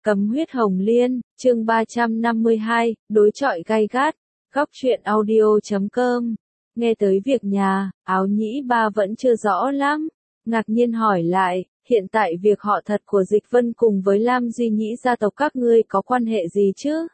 Cấm huyết hồng liên, chương 352, đối chọi gay gắt, góc truyện audio.com. Nghe tới việc nhà, Áo Nhĩ Ba vẫn chưa rõ lắm, ngạc nhiên hỏi lại, hiện tại việc họ thật của Dịch Vân cùng với Lam Duy Nhĩ gia tộc các ngươi có quan hệ gì chứ?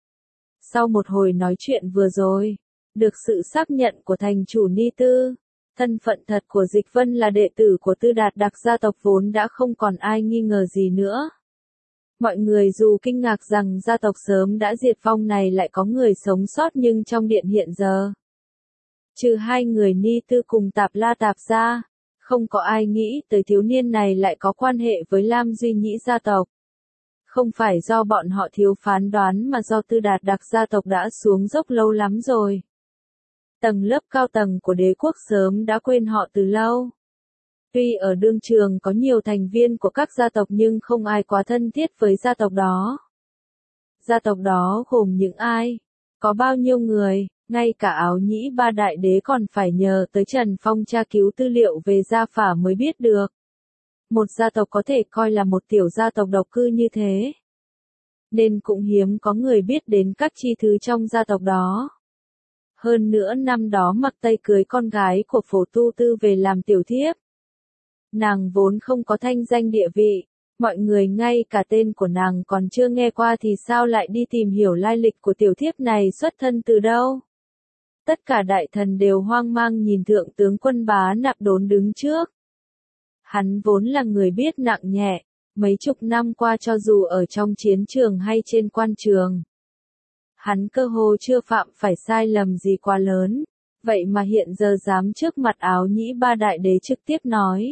Sau một hồi nói chuyện vừa rồi, được sự xác nhận của thành chủ Ni Tư, thân phận thật của Dịch Vân là đệ tử của Tư Đạt Đặc gia tộc vốn đã không còn ai nghi ngờ gì nữa. Mọi người dù kinh ngạc rằng gia tộc sớm đã diệt vong này lại có người sống sót nhưng trong điện hiện giờ, trừ hai người Ni Tư cùng Tạp La Tạp ra, không có ai nghĩ tới thiếu niên này lại có quan hệ với Lam Duy Nhĩ gia tộc. Không phải do bọn họ thiếu phán đoán mà do Tư Đạt Đặc gia tộc đã xuống dốc lâu lắm rồi. Tầng lớp cao tầng của đế quốc sớm đã quên họ từ lâu. Tuy ở đương trường có nhiều thành viên của các gia tộc nhưng không ai quá thân thiết với gia tộc đó. Gia tộc đó gồm những ai? Có bao nhiêu người? Ngay cả Áo Nhĩ Ba đại đế còn phải nhờ tới Trần Phong tra cứu tư liệu về gia phả mới biết được. Một gia tộc có thể coi là một tiểu gia tộc độc cư như thế, nên cũng hiếm có người biết đến các chi thứ trong gia tộc đó. Hơn nữa năm đó Mặc Tây cưới con gái của Phổ Tu Tư về làm tiểu thiếp. Nàng vốn không có thanh danh địa vị, mọi người ngay cả tên của nàng còn chưa nghe qua thì sao lại đi tìm hiểu lai lịch của tiểu thiếp này xuất thân từ đâu. Tất cả đại thần đều hoang mang nhìn thượng tướng quân Bá Nạp Đốn đứng trước. Hắn vốn là người biết nặng nhẹ, mấy chục năm qua cho dù ở trong chiến trường hay trên quan trường, hắn cơ hồ chưa phạm phải sai lầm gì quá lớn, vậy mà hiện giờ dám trước mặt Áo Nhĩ Ba đại đế trực tiếp nói.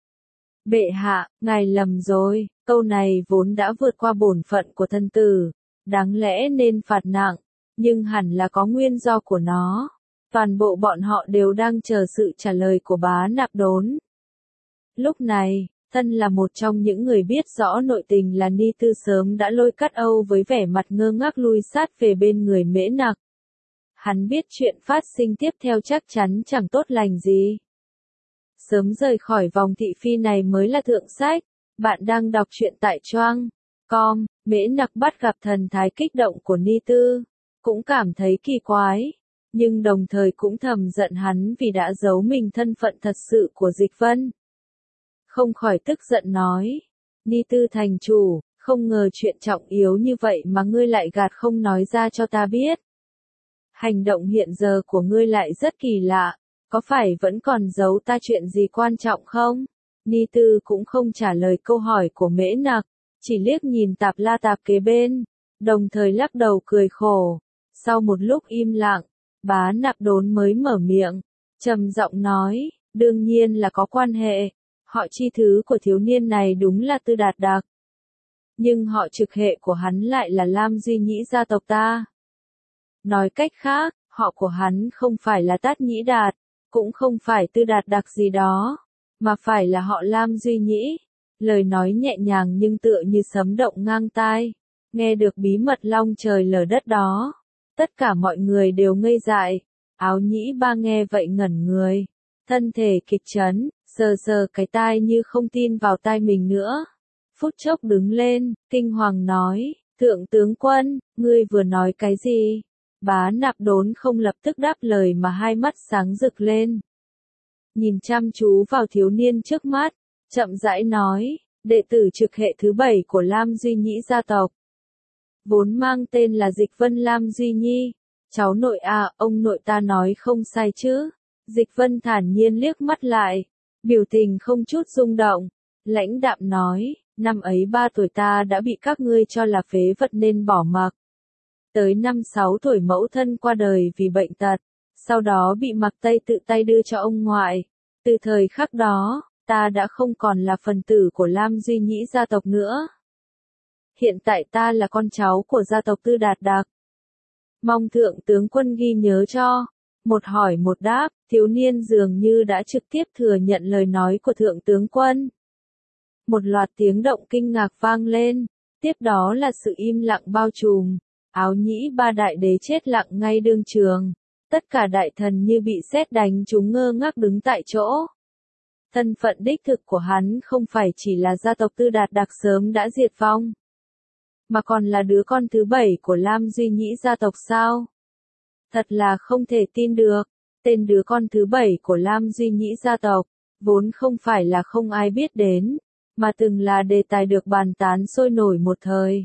Bệ hạ, ngài lầm rồi, câu này vốn đã vượt qua bổn phận của thân tử, đáng lẽ nên phạt nặng, nhưng hẳn là có nguyên do của nó. Toàn bộ bọn họ đều đang chờ sự trả lời của Bá Nạp Đốn. Lúc này, thân là một trong những người biết rõ nội tình là Ni Tư sớm đã lôi Cát Âu với vẻ mặt ngơ ngác lui sát về bên người Mễ Nặc. Hắn biết chuyện phát sinh tiếp theo chắc chắn chẳng tốt lành gì. Sớm rời khỏi vòng thị phi này mới là thượng sách. Bạn đang đọc truyện tại Choang.com. Mễ Nặc bắt gặp thần thái kích động của Ni Tư, cũng cảm thấy kỳ quái, nhưng đồng thời cũng thầm giận hắn vì đã giấu mình thân phận thật sự của Dịch Vân. Không khỏi tức giận nói, Ni Tư thành chủ, không ngờ chuyện trọng yếu như vậy mà ngươi lại gạt không nói ra cho ta biết. Hành động hiện giờ của ngươi lại rất kỳ lạ, có phải vẫn còn giấu ta chuyện gì quan trọng không? Ni Tư cũng không trả lời câu hỏi của Mễ Nặc, chỉ liếc nhìn Tạp La Tạp kế bên, đồng thời lắc đầu cười khổ. Sau một lúc im lặng, Bá Nạp Đốn mới mở miệng, trầm giọng nói, đương nhiên là có quan hệ. Họ chi thứ của thiếu niên này đúng là Tư Đạt Đặc, nhưng họ trực hệ của hắn lại là Lam Duy Nhĩ gia tộc ta. Nói cách khác, họ của hắn không phải là Tát Nhĩ Đạt, cũng không phải Tư Đạt Đặc gì đó, mà phải là họ Lam Duy Nhĩ. Lời nói nhẹ nhàng nhưng tựa như sấm động ngang tai, nghe được bí mật long trời lở đất đó. Tất cả mọi người đều ngây dại, Áo Nhĩ Ba nghe vậy ngẩn người, thân thể kịch chấn, sờ sờ cái tai như không tin vào tai mình nữa. Phút chốc đứng lên, kinh hoàng nói, thượng tướng quân, ngươi vừa nói cái gì? Bá Nạp Đốn không lập tức đáp lời mà hai mắt sáng rực lên. Nhìn chăm chú vào thiếu niên trước mắt, chậm rãi nói, đệ tử trực hệ thứ 7 của Lam Duy Nhĩ gia tộc. Vốn mang tên là Dịch Vân Lam Duy Nhi. Cháu nội à, ông nội ta nói không sai chứ? Dịch Vân thản nhiên liếc mắt lại, biểu tình không chút rung động, lãnh đạm nói, năm ấy 3 tuổi ta đã bị các ngươi cho là phế vật nên bỏ mặc. Tới năm 6 tuổi mẫu thân qua đời vì bệnh tật, sau đó bị Mặc Tây tự tay đưa cho ông ngoại. Từ thời khắc đó, ta đã không còn là phần tử của Lam Duy Nhĩ gia tộc nữa. Hiện tại ta là con cháu của gia tộc Tư Đạt Đặc. Mong thượng tướng quân ghi nhớ cho. Một hỏi một đáp, thiếu niên dường như đã trực tiếp thừa nhận lời nói của thượng tướng quân. Một loạt tiếng động kinh ngạc vang lên, tiếp đó là sự im lặng bao trùm. Áo Nhĩ Ba đại đế chết lặng ngay đương trường. Tất cả đại thần như bị sét đánh chúng ngơ ngác đứng tại chỗ. Thân phận đích thực của hắn không phải chỉ là gia tộc Tư Đạt Đặc sớm đã diệt vong. mà còn là đứa con thứ 7 của Lam Duy Nhĩ gia tộc sao? Thật là không thể tin được, tên đứa con thứ 7 của Lam Duy Nhĩ gia tộc, vốn không phải là không ai biết đến, mà từng là đề tài được bàn tán sôi nổi một thời.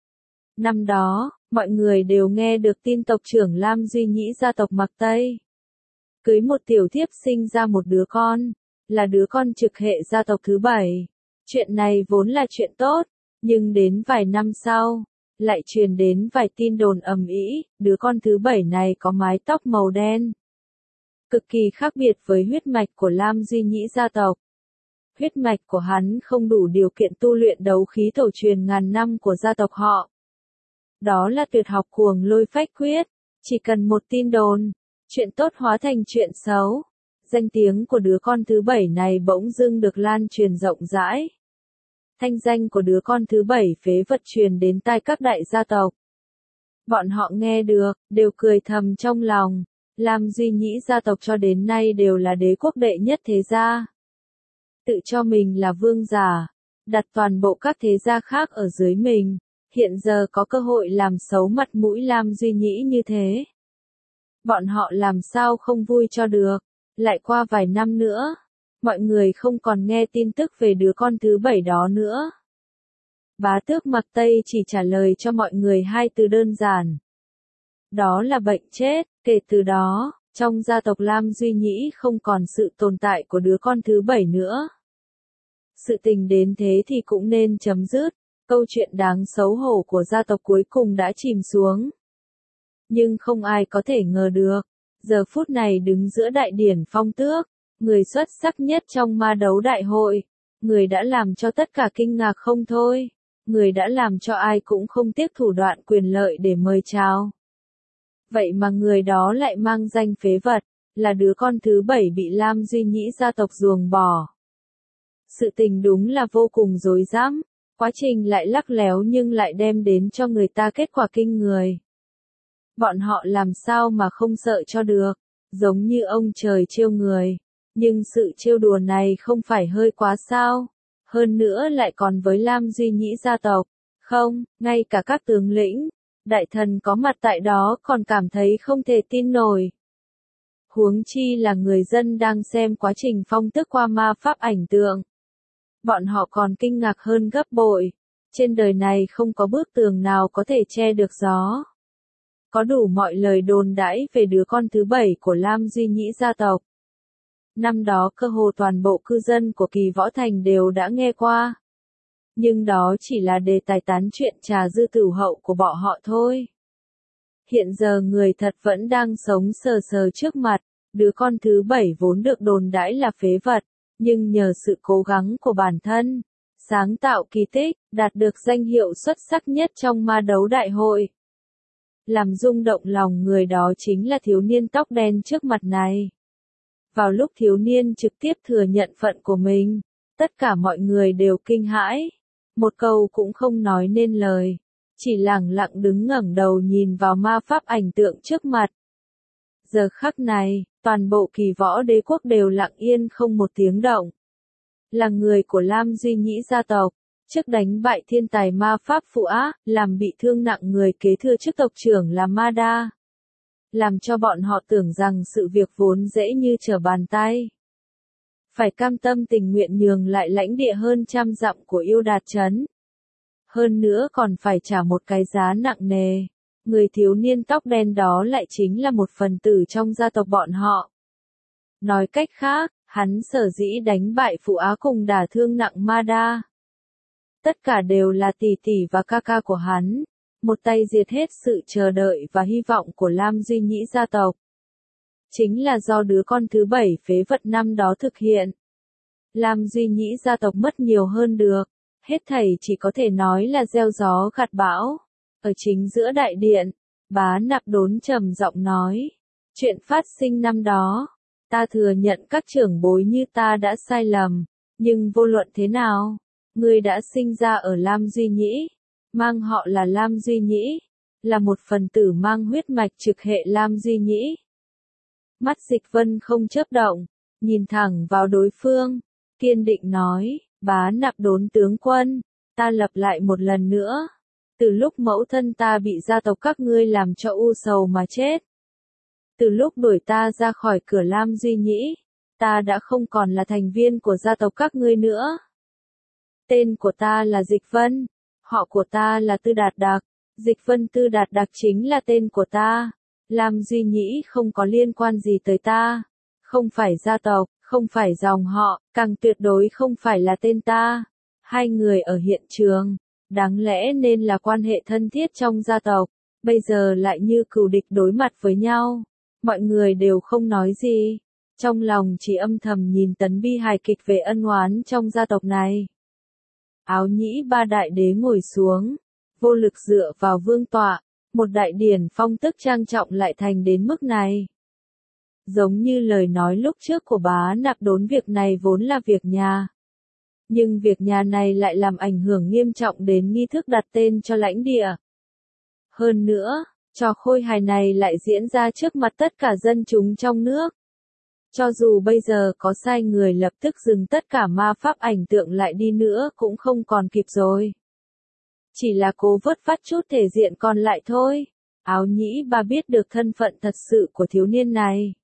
Năm đó, mọi người đều nghe được tin tộc trưởng Lam Duy Nhĩ gia tộc Mạc Tây cưới một tiểu thiếp sinh ra một đứa con, là đứa con trực hệ gia tộc thứ 7. Chuyện này vốn là chuyện tốt, nhưng đến vài năm sau, lại truyền đến vài tin đồn ầm ĩ, đứa con thứ 7 này có mái tóc màu đen. Cực kỳ khác biệt với huyết mạch của Lam Duy Nhĩ gia tộc. Huyết mạch của hắn không đủ điều kiện tu luyện đấu khí tổ truyền ngàn năm của gia tộc họ. Đó là tuyệt học cuồng lôi phách quyết, chỉ cần một tin đồn, chuyện tốt hóa thành chuyện xấu. Danh tiếng của đứa con thứ 7 này bỗng dưng được lan truyền rộng rãi. Thanh danh của đứa con thứ 7 phế vật truyền đến tai các đại gia tộc. Bọn họ nghe được, đều cười thầm trong lòng. Lam Duy Nhĩ gia tộc cho đến nay đều là đế quốc đệ nhất thế gia. Tự cho mình là vương giả, đặt toàn bộ các thế gia khác ở dưới mình, hiện giờ có cơ hội làm xấu mặt mũi Lam Duy Nhĩ như thế. Bọn họ làm sao không vui cho được, lại qua vài năm nữa, mọi người không còn nghe tin tức về đứa con thứ 7 đó nữa. Bá tước Mạc Tây chỉ trả lời cho mọi người hai từ đơn giản. Đó là bệnh chết, kể từ đó, trong gia tộc Lam Duy Nhĩ không còn sự tồn tại của đứa con thứ 7 nữa. Sự tình đến thế thì cũng nên chấm dứt, câu chuyện đáng xấu hổ của gia tộc cuối cùng đã chìm xuống. Nhưng không ai có thể ngờ được, giờ phút này đứng giữa đại điển phong tước, người xuất sắc nhất trong ma đấu đại hội, người đã làm cho tất cả kinh ngạc không thôi, người đã làm cho ai cũng không tiếc thủ đoạn quyền lợi để mời chào. Vậy mà người đó lại mang danh phế vật, là đứa con thứ 7 bị Lam Duy Nhĩ gia tộc ruồng bỏ. Sự tình đúng là vô cùng rối rắm, quá trình lại lắc léo nhưng lại đem đến cho người ta kết quả kinh người. Bọn họ làm sao mà không sợ cho được, giống như ông trời trêu người. Nhưng sự trêu đùa này không phải hơi quá sao? Hơn nữa lại còn với Lam Duy Nhĩ gia tộc. Không, ngay cả các tướng lĩnh, đại thần có mặt tại đó còn cảm thấy không thể tin nổi. Huống chi là người dân đang xem quá trình phong tước qua ma pháp ảnh tượng. Bọn họ còn kinh ngạc hơn gấp bội. Trên đời này không có bức tường nào có thể che được gió. Có đủ mọi lời đồn đãi về đứa con thứ 7 của Lam Duy Nhĩ gia tộc. Năm đó cơ hồ toàn bộ cư dân của Kỳ Võ Thành đều đã nghe qua. Nhưng đó chỉ là đề tài tán chuyện trà dư tửu hậu của bọn họ thôi. Hiện giờ người thật vẫn đang sống sờ sờ trước mặt, đứa con thứ 7 vốn được đồn đãi là phế vật, nhưng nhờ sự cố gắng của bản thân, sáng tạo kỳ tích, đạt được danh hiệu xuất sắc nhất trong ma đấu đại hội. Làm rung động lòng người đó chính là thiếu niên tóc đen trước mặt này. Vào lúc thiếu niên trực tiếp thừa nhận phận của mình, tất cả mọi người đều kinh hãi, một câu cũng không nói nên lời, chỉ lẳng lặng đứng ngẩng đầu nhìn vào ma pháp ảnh tượng trước mặt. Giờ khắc này, toàn bộ Kỳ Võ đế quốc đều lặng yên không một tiếng động. Là người của Lam Duy Nhĩ gia tộc, trước đánh bại thiên tài ma pháp Phụ Á, làm bị thương nặng người kế thừa chức tộc trưởng là Ma Đa. Làm cho bọn họ tưởng rằng sự việc vốn dễ như trở bàn tay. Phải cam tâm tình nguyện nhường lại lãnh địa hơn 100 dặm của Yêu Đạt Trấn. Hơn nữa còn phải trả một cái giá nặng nề. Người thiếu niên tóc đen đó lại chính là một phần tử trong gia tộc bọn họ. Nói cách khác, hắn sở dĩ đánh bại Phụ Á cùng đả thương nặng Ma Đa. Tất cả đều là tỷ tỷ và ca ca của hắn. Một tay diệt hết sự chờ đợi và hy vọng của Lam Duy Nhĩ gia tộc. Chính là do đứa con thứ 7 phế vật năm đó thực hiện. Lam Duy Nhĩ gia tộc mất nhiều hơn được. Hết thảy chỉ có thể nói là gieo gió gặt bão. Ở chính giữa đại điện, Bá Nạp Đốn trầm giọng nói. Chuyện phát sinh năm đó, ta thừa nhận các trưởng bối như ta đã sai lầm. Nhưng vô luận thế nào, ngươi đã sinh ra ở Lam Duy Nhĩ. Mang họ là Lam Duy Nhĩ, là một phần tử mang huyết mạch trực hệ Lam Duy Nhĩ. Mắt Dịch Vân không chớp động, nhìn thẳng vào đối phương, kiên định nói, Bá Nạp Đốn tướng quân, ta lặp lại một lần nữa, Từ lúc mẫu thân ta bị gia tộc các ngươi làm cho u sầu mà chết. Từ lúc đuổi ta ra khỏi cửa Lam Duy Nhĩ, ta đã không còn là thành viên của gia tộc các ngươi nữa. Tên của ta là Dịch Vân, họ của ta là Tư Đạt Đặc, Dịch Vân Tư Đạt Đặc chính là tên của ta. Lam Duy Nhĩ không có liên quan gì tới ta, không phải gia tộc, không phải dòng họ, càng tuyệt đối không phải là tên ta. Hai người ở hiện trường, đáng lẽ nên là quan hệ thân thiết trong gia tộc, bây giờ lại như cừu địch đối mặt với nhau. Mọi người đều không nói gì, trong lòng chỉ âm thầm nhìn tấn bi hài kịch về ân oán trong gia tộc này. Áo Nhĩ Ba đại đế ngồi xuống, vô lực dựa vào vương tọa, một đại điển phong tức trang trọng lại thành đến mức này. Giống như lời nói lúc trước của Bá Nạp Đốn, việc này vốn là việc nhà. Nhưng việc nhà này lại làm ảnh hưởng nghiêm trọng đến nghi thức đặt tên cho lãnh địa. Hơn nữa, trò khôi hài này lại diễn ra trước mặt tất cả dân chúng trong nước. Cho dù bây giờ có sai người lập tức dừng tất cả ma pháp ảnh tượng lại đi nữa cũng không còn kịp rồi. Chỉ là cố vớt vát chút thể diện còn lại thôi. Áo Nhĩ Ba biết được thân phận thật sự của thiếu niên này.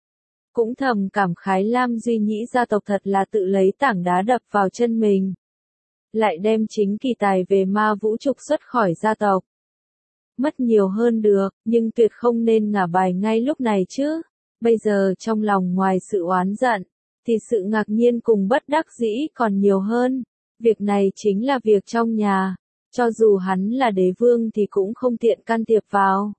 Cũng thầm cảm khái Lam Duy Nhĩ gia tộc thật là tự lấy tảng đá đập vào chân mình. Lại đem chính kỳ tài về ma vũ trục xuất khỏi gia tộc. Mất nhiều hơn được, nhưng tuyệt không nên ngả bài ngay lúc này chứ. Bây giờ trong lòng ngoài sự oán giận, thì sự ngạc nhiên cùng bất đắc dĩ còn nhiều hơn. Việc này chính là việc trong nhà, cho dù hắn là đế vương thì cũng không tiện can thiệp vào.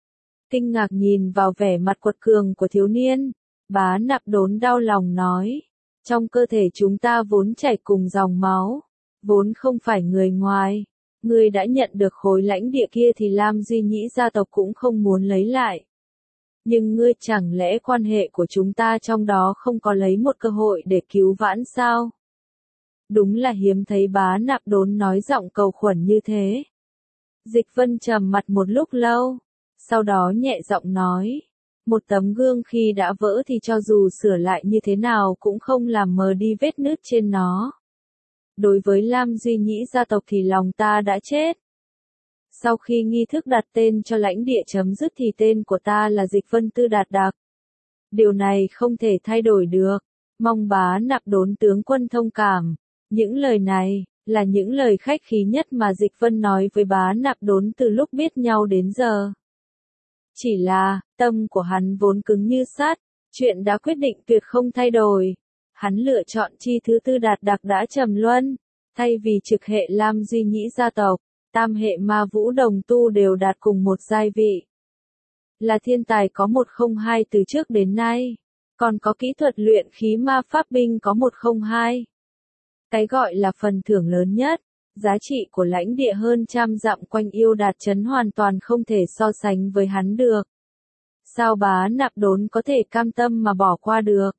Kinh ngạc nhìn vào vẻ mặt quật cường của thiếu niên, Bá Nạp Đốn đau lòng nói, trong cơ thể chúng ta vốn chảy cùng dòng máu, vốn không phải người ngoài. Ngươi đã nhận được khối lãnh địa kia thì Lam Duy Nhĩ gia tộc cũng không muốn lấy lại. Nhưng ngươi chẳng lẽ quan hệ của chúng ta trong đó không có lấy một cơ hội để cứu vãn sao? Đúng là hiếm thấy Bá Nạp Đốn nói giọng cầu khẩn như thế. Dịch Vân trầm mặt một lúc lâu, sau đó nhẹ giọng nói, một tấm gương khi đã vỡ thì cho dù sửa lại như thế nào cũng không làm mờ đi vết nứt trên nó. Đối với Lam Duy Nhĩ gia tộc thì lòng ta đã chết. Sau khi nghi thức đặt tên cho lãnh địa chấm dứt thì tên của ta là Dịch Vân Tư Đạt Đặc. Điều này không thể thay đổi được, mong Bá Nạp Đốn tướng quân thông cảm. Những lời này, là những lời khách khí nhất mà Dịch Vân nói với Bá Nạp Đốn từ lúc biết nhau đến giờ. Chỉ là, tâm của hắn vốn cứng như sắt, chuyện đã quyết định tuyệt không thay đổi. Hắn lựa chọn chi thứ Tư Đạt Đặc đã trầm luân, thay vì trực hệ Lam Duy Nhĩ gia tộc, tam hệ ma vũ đồng tu đều đạt cùng một giai vị. Là thiên tài có 102 từ trước đến nay, còn có kỹ thuật luyện khí ma pháp binh có 102. Cái gọi là phần thưởng lớn nhất, giá trị của lãnh địa hơn trăm dặm quanh Yêu Đạt Trấn hoàn toàn không thể so sánh với hắn được. Sao Bá Nạp Đốn có thể cam tâm mà bỏ qua được?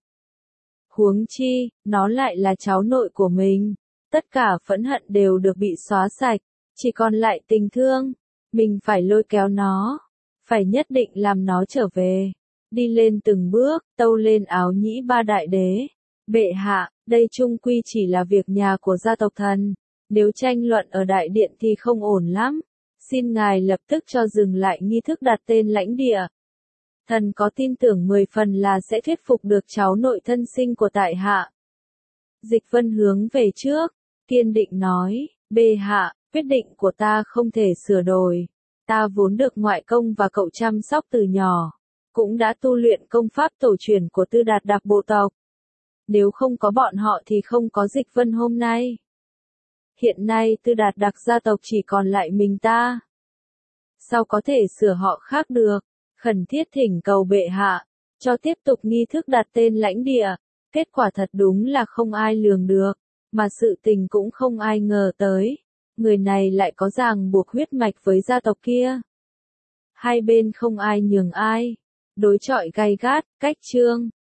Huống chi, nó lại là cháu nội của mình. Tất cả phẫn hận đều được bị xóa sạch, chỉ còn lại tình thương. Mình phải lôi kéo nó, phải nhất định làm nó trở về. Đi lên từng bước, tâu lên Áo Nhĩ Ba đại đế. Bệ hạ, đây chung quy chỉ là việc nhà của gia tộc thần. Nếu tranh luận ở đại điện thì không ổn lắm. Xin ngài lập tức cho dừng lại nghi thức đặt tên lãnh địa. Thần có tin tưởng 10 phần là sẽ thuyết phục được cháu nội thân sinh của tại hạ. Dịch Vân hướng về trước, kiên định nói, bệ hạ, quyết định của ta không thể sửa đổi. Ta vốn được ngoại công và cậu chăm sóc từ nhỏ, cũng đã tu luyện công pháp tổ truyền của Tư Đạt Đặc bộ tộc. Nếu không có bọn họ thì không có Dịch Vân hôm nay. Hiện nay Tư Đạt Đặc gia tộc chỉ còn lại mình ta. Sao có thể sửa họ khác được? Khẩn thiết thỉnh cầu bệ hạ, cho tiếp tục nghi thức đặt tên lãnh địa. Kết quả thật đúng là không ai lường được, mà sự tình cũng không ai ngờ tới. Người này lại có ràng buộc huyết mạch với gia tộc kia. Hai bên không ai nhường ai. Đối chọi gay gắt, cách chương.